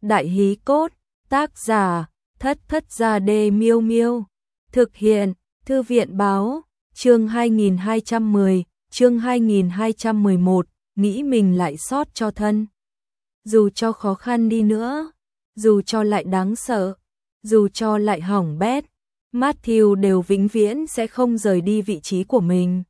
Đại hí cốt, tác giả, Thất Thất Gia Đê Miêu Miêu. Thực hiện, Thư viện báo, chương 2210, chương 2211, nghĩ mình lại sót cho thân. Dù cho khó khăn đi nữa, dù cho lại đáng sợ, dù cho lại hỏng bét, Matthew đều vĩnh viễn sẽ không rời đi vị trí của mình.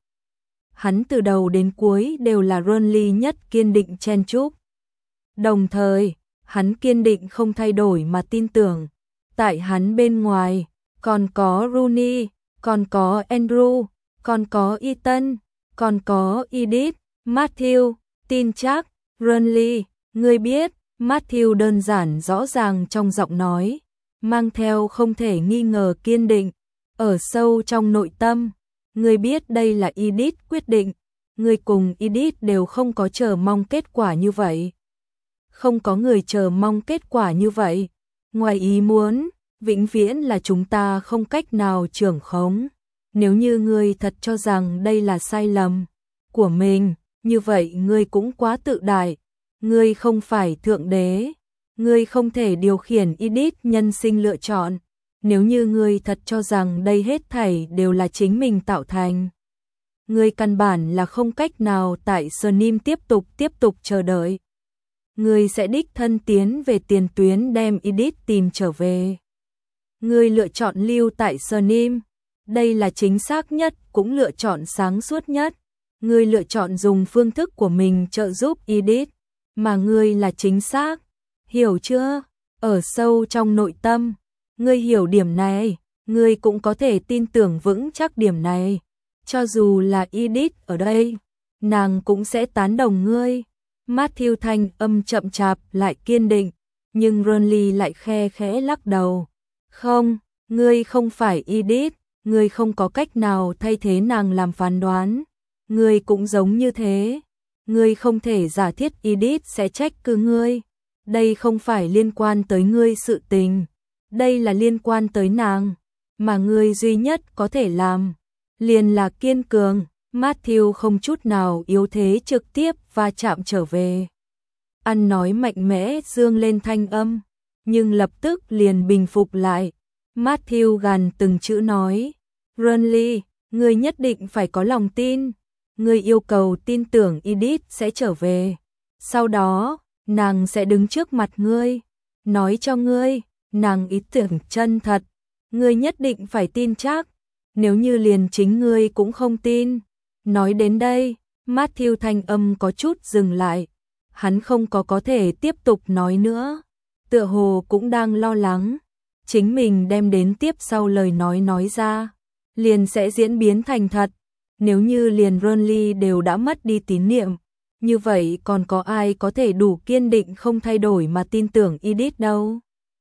Hắn từ đầu đến cuối đều là Burnley nhất kiên định chen chúc. Đồng thời, hắn kiên định không thay đổi mà tin tưởng, tại hắn bên ngoài, còn có Rooney, còn có Andrew, còn có Ethan, còn có Edith, Matthew, tin chắc, Burnley, ngươi biết, Matthew đơn giản rõ ràng trong giọng nói, mang theo không thể nghi ngờ kiên định, ở sâu trong nội tâm, ngươi biết đây là Edith quyết định, ngươi cùng Edith đều không có chờ mong kết quả như vậy. Không có người chờ mong kết quả như vậy, ngoài ý muốn, vĩnh viễn là chúng ta không cách nào trưởng khống. Nếu như ngươi thật cho rằng đây là sai lầm của mình, như vậy ngươi cũng quá tự đại, ngươi không phải thượng đế, ngươi không thể điều khiển Edith nhân sinh lựa chọn. Nếu như ngươi thật cho rằng đây hết thảy đều là chính mình tạo thành, ngươi căn bản là không cách nào tại Snim tiếp tục chờ đợi. Ngươi sẽ đích thân tiến về tiền tuyến đem Edith tìm trở về. Ngươi lựa chọn lưu tại Snim, đây là chính xác nhất, cũng lựa chọn sáng suốt nhất. Ngươi lựa chọn dùng phương thức của mình trợ giúp Edith, mà ngươi là chính xác. Hiểu chưa? Ở sâu trong nội tâm, ngươi hiểu điểm này, ngươi cũng có thể tin tưởng vững chắc điểm này. Cho dù là Edith ở đây, nàng cũng sẽ tán đồng ngươi. Matthew thanh âm chậm chạp lại kiên định, nhưng Burnley lại khe khẽ lắc đầu. Không, ngươi không phải Edith, ngươi không có cách nào thay thế nàng làm phán đoán. Ngươi cũng giống như thế, ngươi không thể giả thiết Edith sẽ trách cứ ngươi. Đây không phải liên quan tới ngươi sự tình, đây là liên quan tới nàng, mà ngươi duy nhất có thể làm liền là kiên cường. Matthew không chút nào yếu thế trực tiếp va chạm trở về. Ăn nói mạnh mẽ dương lên thanh âm, nhưng lập tức liền bình phục lại. Matthew gằn từng chữ nói, Burnley, ngươi nhất định phải có lòng tin. Ngươi yêu cầu tin tưởng Edith sẽ trở về. Sau đó, nàng sẽ đứng trước mặt ngươi, nói cho ngươi, nàng ý tưởng chân thật. Ngươi nhất định phải tin chắc, nếu như liền chính ngươi cũng không tin. Nói đến đây, Matthew thanh âm có chút dừng lại, hắn không có thể tiếp tục nói nữa, tựa hồ cũng đang lo lắng, chính mình đem đến tiếp sau lời nói ra, liền sẽ diễn biến thành thật, nếu như liền Burnley đều đã mất đi tín niệm, như vậy còn có ai có thể đủ kiên định không thay đổi mà tin tưởng Edith đâu.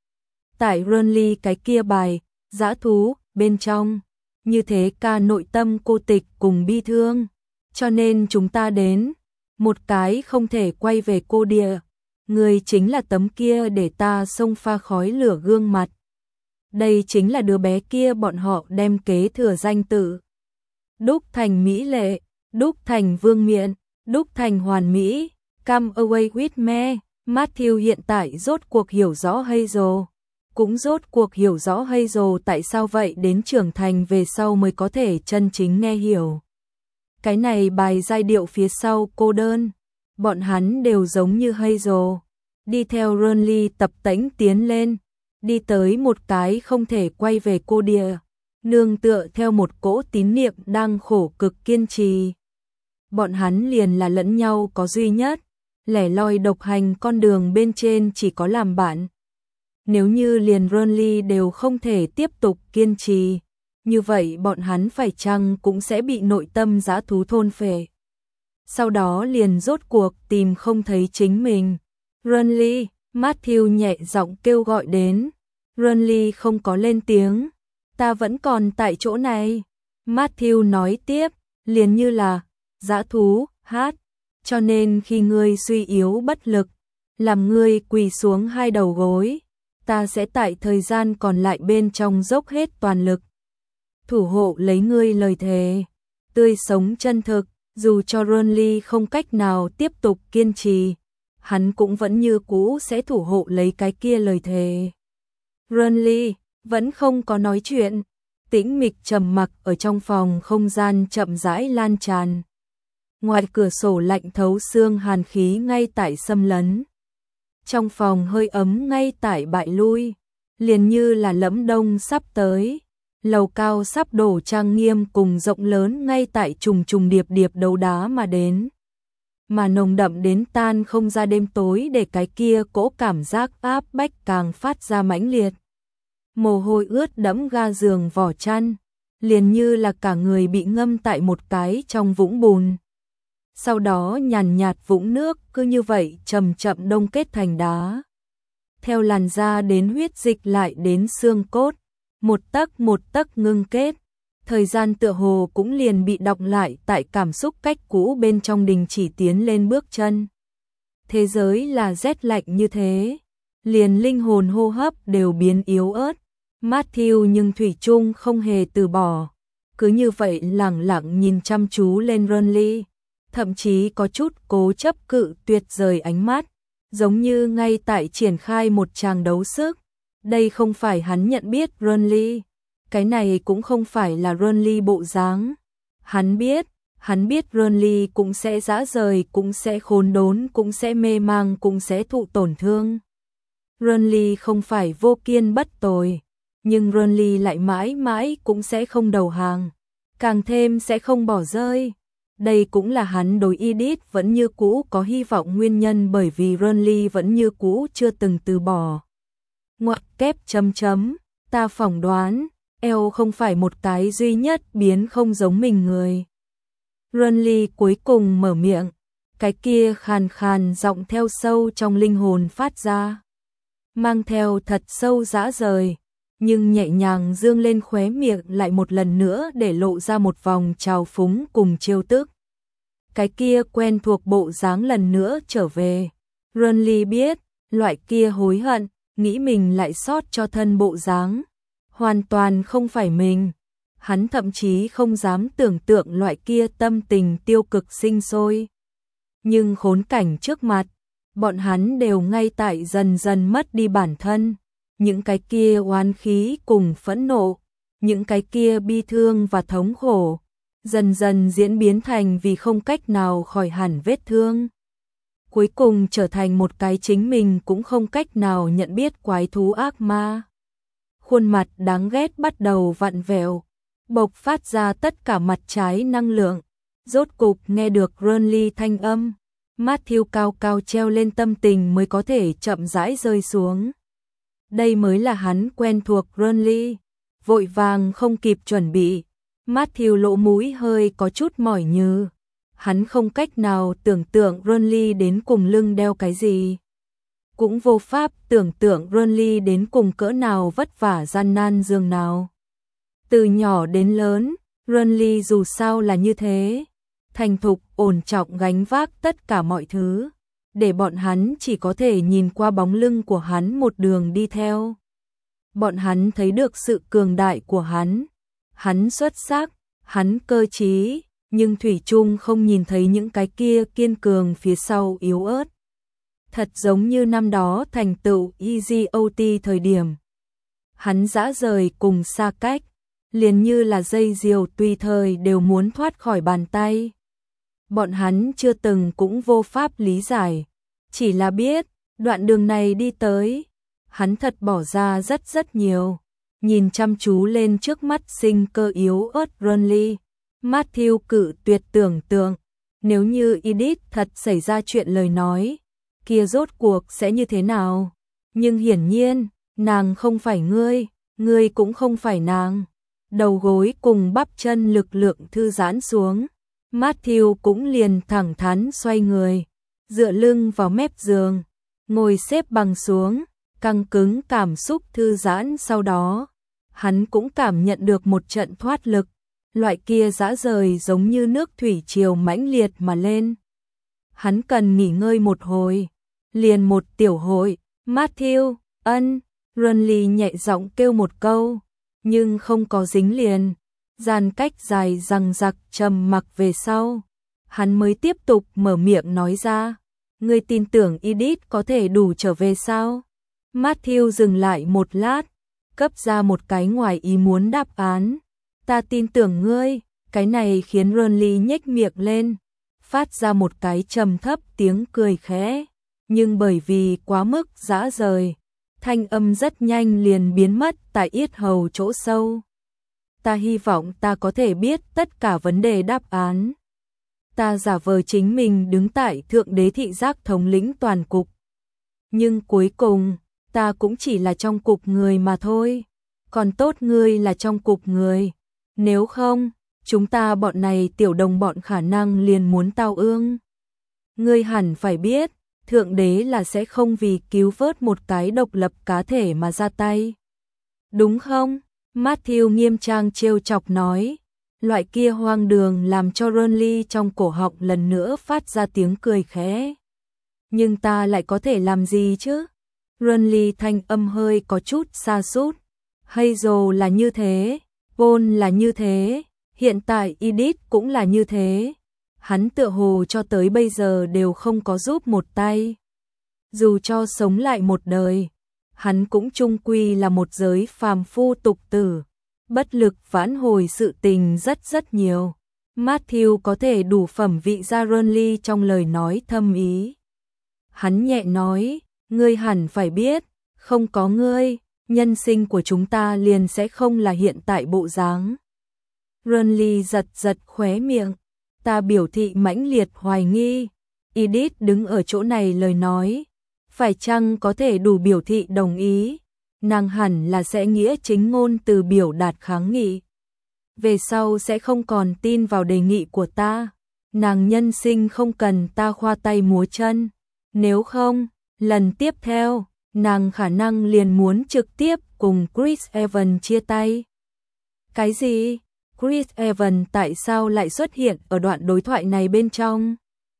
Tại Burnley cái kia bài, dã thú, bên trong. Như thế ca nội tâm cô tịch cùng bi thương, cho nên chúng ta đến, một cái không thể quay về cô địa, người chính là tấm kia để ta xông pha khói lửa gương mặt. Đây chính là đứa bé kia bọn họ đem kế thừa danh tự. Đúc thành mỹ lệ, đúc thành vương miện, đúc thành hoàn mỹ, come away with me. Matthew hiện tại rốt cuộc hiểu rõ Hazel. Cũng rốt cuộc hiểu rõ Hazel tại sao vậy đến trưởng thành về sau mới có thể chân chính nghe hiểu. Cái này bài giai điệu phía sau cô đơn, bọn hắn đều giống như Hazel, đi theo Burnley tập tễnh tiến lên, đi tới một cái không thể quay về cô địa, nương tựa theo một cỗ tín niệm đang khổ cực kiên trì. Bọn hắn liền là lẫn nhau có duy nhất, lẻ loi độc hành con đường bên trên chỉ có làm bạn. Nếu như liền Burnley đều không thể tiếp tục kiên trì, như vậy bọn hắn phải chăng cũng sẽ bị nội tâm dã thú thôn phệ. Sau đó liền rốt cuộc tìm không thấy chính mình. Burnley, Matthew nhẹ giọng kêu gọi đến. Burnley không có lên tiếng. Ta vẫn còn tại chỗ này. Matthew nói tiếp, liền như là dã thú, hát. Cho nên khi ngươi suy yếu bất lực, làm ngươi quỳ xuống hai đầu gối, ta sẽ tại thời gian còn lại bên trong dốc hết toàn lực. Thủ hộ lấy ngươi lời thề, tươi sống chân thực, dù cho Burnley không cách nào tiếp tục kiên trì, hắn cũng vẫn như cũ sẽ thủ hộ lấy cái kia lời thề. Renly vẫn không có nói chuyện, tĩnh mịch trầm mặc ở trong phòng không gian chậm rãi lan tràn. Ngoài cửa sổ lạnh thấu xương hàn khí ngay tại xâm lấn. Trong phòng hơi ấm ngay tại bại lui, liền như là lẫm đông sắp tới. Lầu cao sắp đổ trang nghiêm cùng rộng lớn ngay tại trùng trùng điệp điệp đấu đá mà đến. Mà nồng đậm đến tan không ra đêm tối để cái kia cỗ cảm giác áp bách càng phát ra mãnh liệt. Mồ hôi ướt đẫm ga giường vỏ chăn, liền như là cả người bị ngâm tại một cái trong vũng bùn. Sau đó nhàn nhạt vũng nước cứ như vậy chậm chậm đông kết thành đá. Theo làn da đến huyết dịch lại đến xương cốt, một tấc ngưng kết. Thời gian tựa hồ cũng liền bị đọng lại tại cảm xúc cách cũ bên trong đình chỉ tiến lên bước chân. Thế giới là rét lạnh như thế, liền linh hồn hô hấp đều biến yếu ớt. Matthew nhưng thủy chung không hề từ bỏ, cứ như vậy lẳng lặng nhìn chăm chú lên Renly, thậm chí có chút cố chấp cự tuyệt rời ánh mắt, giống như ngay tại triển khai một tràng đấu sức. Đây không phải hắn nhận biết Renly, cái này cũng không phải là Renly bộ dáng. Hắn biết Renly cũng sẽ rã rời, cũng sẽ khốn đốn, cũng sẽ mê mang, cũng sẽ thụ tổn thương. Renly không phải vô kiên bất tồi, nhưng Renly lại mãi mãi cũng sẽ không đầu hàng, càng thêm sẽ không bỏ rơi. Đây cũng là hắn đối Edith vẫn như cũ có hy vọng nguyên nhân, bởi vì Renly vẫn như cũ chưa từng từ bỏ. Ngoặc kép chấm chấm, ta phỏng đoán, Elle không phải một cái duy nhất biến không giống mình người. Renly cuối cùng mở miệng, cái kia khàn khàn giọng theo sâu trong linh hồn phát ra, mang theo thật sâu dã rời, nhưng nhẹ nhàng dương lên khóe miệng lại một lần nữa để lộ ra một vòng trào phúng cùng trêu tức. Cái kia quen thuộc bộ dáng lần nữa trở về. Renly biết, loại kia hối hận, nghĩ mình lại sót cho thân bộ dáng, hoàn toàn không phải mình. Hắn thậm chí không dám tưởng tượng loại kia tâm tình tiêu cực sinh sôi. Nhưng khốn cảnh trước mặt, bọn hắn đều ngay tại dần dần mất đi bản thân. Những cái kia oán khí cùng phẫn nộ, những cái kia bi thương và thống khổ, dần dần diễn biến thành vì không cách nào khỏi hẳn vết thương. Cuối cùng trở thành một cái chính mình cũng không cách nào nhận biết quái thú ác ma. Khuôn mặt đáng ghét bắt đầu vặn vẹo, bộc phát ra tất cả mặt trái năng lượng. Rốt cục nghe được Renly thanh âm, Matthew cao cao treo lên, tâm tình mới có thể chậm rãi rơi xuống. Đây mới là hắn quen thuộc Renly, vội vàng không kịp chuẩn bị. Matthew lỗ mũi hơi có chút mỏi nhừ. Hắn không cách nào tưởng tượng Renly đến cùng lưng đeo cái gì. Cũng vô pháp tưởng tượng Renly đến cùng cỡ nào vất vả gian nan dường nào. Từ nhỏ đến lớn, Renly dù sao là như thế. Thành thục, ổn trọng gánh vác tất cả mọi thứ. Để bọn hắn chỉ có thể nhìn qua bóng lưng của hắn một đường đi theo. Bọn hắn thấy được sự cường đại của hắn. Hắn xuất sắc, hắn cơ trí, nhưng thủy chung không nhìn thấy những cái kia kiên cường phía sau yếu ớt. Thật giống như năm đó thành tựu EGOT thời điểm. Hắn dã rời cùng xa cách, liền như là dây diều tùy thời đều muốn thoát khỏi bàn tay. Bọn hắn chưa từng cũng vô pháp lý giải, chỉ là biết, đoạn đường này đi tới, hắn thật bỏ ra rất nhiều. Nhìn chăm chú lên trước mắt sinh cơ yếu ớt Renly, Matthew cự tuyệt tưởng tượng, nếu như Edith thật xảy ra chuyện lời nói, kia rốt cuộc sẽ như thế nào? Nhưng hiển nhiên, nàng không phải ngươi cũng không phải nàng. Đầu gối cùng bắp chân lực lượng thư giãn xuống, Matthew cũng liền thẳng thắn xoay người, dựa lưng vào mép giường, ngồi xếp bằng xuống, căng cứng cảm xúc thư giãn. Sau đó, hắn cũng cảm nhận được một trận thoát lực, loại kia dã rời giống như nước thủy triều mãnh liệt mà lên. Hắn cần nghỉ ngơi một hồi, liền một tiểu hội. Matthew, Renly nhẹ giọng kêu một câu, nhưng không có dính liền. Gian cách dài dằng dặc trầm mặc về sau, hắn mới tiếp tục mở miệng nói ra, Ngươi tin tưởng Edith có thể đủ trở về sao? Matthew dừng lại một lát, cấp ra một cái ngoài ý muốn đáp án. Ta tin tưởng ngươi. Cái này khiến Ronly nhếch miệng lên, phát ra một cái trầm thấp tiếng cười khẽ, nhưng bởi vì quá mức dã rời, thanh âm rất nhanh liền biến mất tại yết hầu chỗ sâu. Ta hy vọng ta có thể biết tất cả vấn đề đáp án. Ta giả vờ chính mình đứng tại thượng đế thị giác thống lĩnh toàn cục. Nhưng cuối cùng, ta cũng chỉ là trong cục người mà thôi. Còn tốt ngươi là trong cục người. Nếu không, chúng ta bọn này tiểu đồng bọn khả năng liền muốn tao ương. Ngươi hẳn phải biết, thượng đế là sẽ không vì cứu vớt một cái độc lập cá thể mà ra tay. Đúng không? Matthew nghiêm trang trêu chọc nói. Loại kia hoang đường làm cho Ronly trong cổ họng lần nữa phát ra tiếng cười khẽ. Nhưng ta lại có thể làm gì chứ? Ronly thanh âm hơi có chút sa sút. Hazel là như thế, Paul là như thế, hiện tại Edith cũng là như thế. Hắn tựa hồ cho tới bây giờ đều không có giúp một tay. Dù cho sống lại một đời, hắn cũng chung quy là một giới phàm phu tục tử, bất lực vãn hồi sự tình rất nhiều. Matthew có thể đủ phẩm vị ra Ronly trong lời nói thâm ý. Hắn nhẹ nói, ngươi hẳn phải biết, không có ngươi, nhân sinh của chúng ta liền sẽ không là hiện tại bộ dáng. Ronly giật khóe miệng, ta biểu thị mãnh liệt hoài nghi. Edith đứng ở chỗ này lời nói, phải chăng có thể đủ biểu thị đồng ý, nàng hẳn là sẽ nghĩa chính ngôn từ biểu đạt kháng nghị. Về sau sẽ không còn tin vào đề nghị của ta, nàng nhân sinh không cần ta khoa tay múa chân, nếu không, lần tiếp theo, nàng khả năng liền muốn trực tiếp cùng Chris Evans chia tay. Cái gì? Chris Evans tại sao lại xuất hiện ở đoạn đối thoại này bên trong?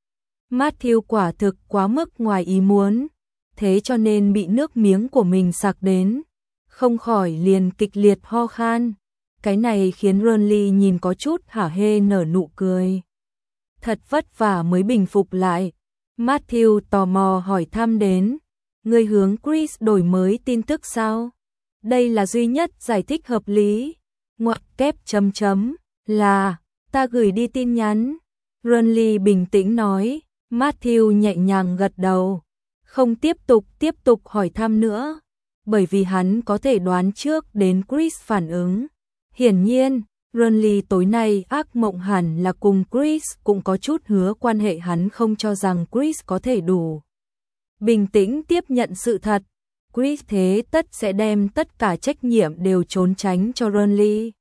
Matthew quả thực quá mức ngoài ý muốn, thế cho nên bị nước miếng của mình sặc đến, không khỏi liền kịch liệt ho khan. Cái này khiến Ronly nhìn có chút hả hê nở nụ cười. Thật vất vả mới bình phục lại. Matthew tò mò hỏi thăm đến, ngươi hướng Chris đổi mới tin tức sao? Đây là duy nhất giải thích hợp lý. Ngoặc kép chấm chấm, là, ta gửi đi tin nhắn. Ronly bình tĩnh nói, Matthew nhẹ nhàng gật đầu. Không tiếp tục hỏi thăm nữa, bởi vì hắn có thể đoán trước đến Chris phản ứng. Hiển nhiên, Ronly tối nay ác mộng hẳn là cùng Chris cũng có chút hứa quan hệ, hắn không cho rằng Chris có thể đủ bình tĩnh tiếp nhận sự thật. Chris thế tất sẽ đem tất cả trách nhiệm đều trốn tránh cho Ronly.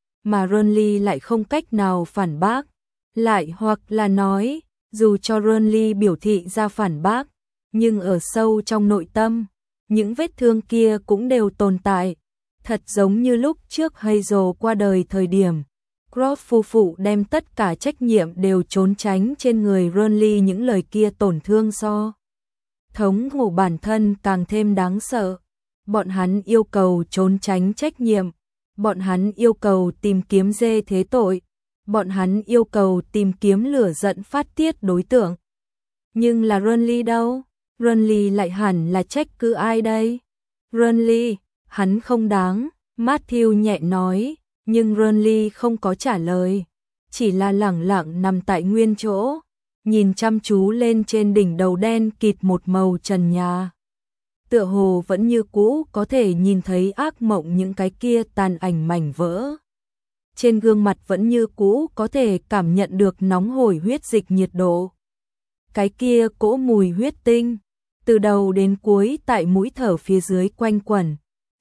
Mà Ronly lại không cách nào phản bác. Lại hoặc là nói, dù cho Ronly biểu thị ra phản bác, nhưng ở sâu trong nội tâm, những vết thương kia cũng đều tồn tại. Thật giống như lúc trước Hazel qua đời thời điểm, Croft phu phụ đem tất cả trách nhiệm đều trốn tránh trên người Ronly, những lời kia tổn thương so thống ngủ bản thân càng thêm đáng sợ. Bọn hắn yêu cầu trốn tránh trách nhiệm, bọn hắn yêu cầu tìm kiếm dê thế tội, bọn hắn yêu cầu tìm kiếm lửa giận phát tiết đối tượng. Nhưng là Ronly đâu? Ronly lại hẳn là trách cứ ai đây? Ronly, hắn không đáng, Matthew nhẹ nói, nhưng Ronly không có trả lời, chỉ là lẳng lặng nằm tại nguyên chỗ, nhìn chăm chú lên trên đỉnh đầu đen kịt một màu trần nhà. Tựa hồ vẫn như cũ có thể nhìn thấy ác mộng những cái kia tàn ảnh mảnh vỡ. Trên gương mặt vẫn như cũ có thể cảm nhận được nóng hổi huyết dịch nhiệt độ. Cái kia cỗ mùi huyết tinh, từ đầu đến cuối tại mũi thở phía dưới quanh quẩn.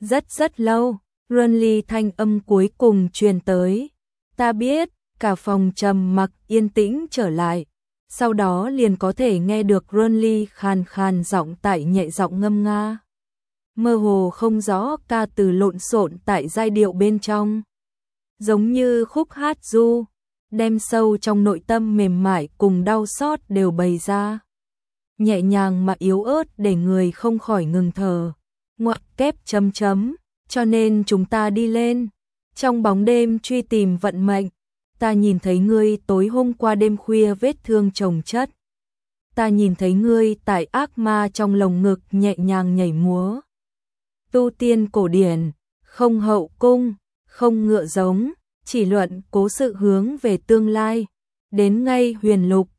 Rất lâu, Ronly thanh âm cuối cùng truyền tới. Ta biết, cả phòng trầm mặc yên tĩnh trở lại. Sau đó liền có thể nghe được Ronly khàn khàn giọng tại nhẹ giọng ngâm nga. Mơ hồ không rõ ca từ lộn xộn tại giai điệu bên trong. Giống như khúc hát du, đem sâu trong nội tâm mềm mại cùng đau xót đều bày ra. Nhẹ nhàng mà yếu ớt để người không khỏi ngừng thở. Ngoặc kép chấm chấm, cho nên chúng ta đi lên. Trong bóng đêm truy tìm vận mệnh, ta nhìn thấy ngươi tối hôm qua đêm khuya vết thương chồng chất. ta nhìn thấy ngươi tại ác ma trong lồng ngực nhẹ nhàng nhảy múa. Tu tiên cổ điển, không hậu cung, không ngựa giống, chỉ luận cố sự hướng về tương lai. Đến ngay huyền lục,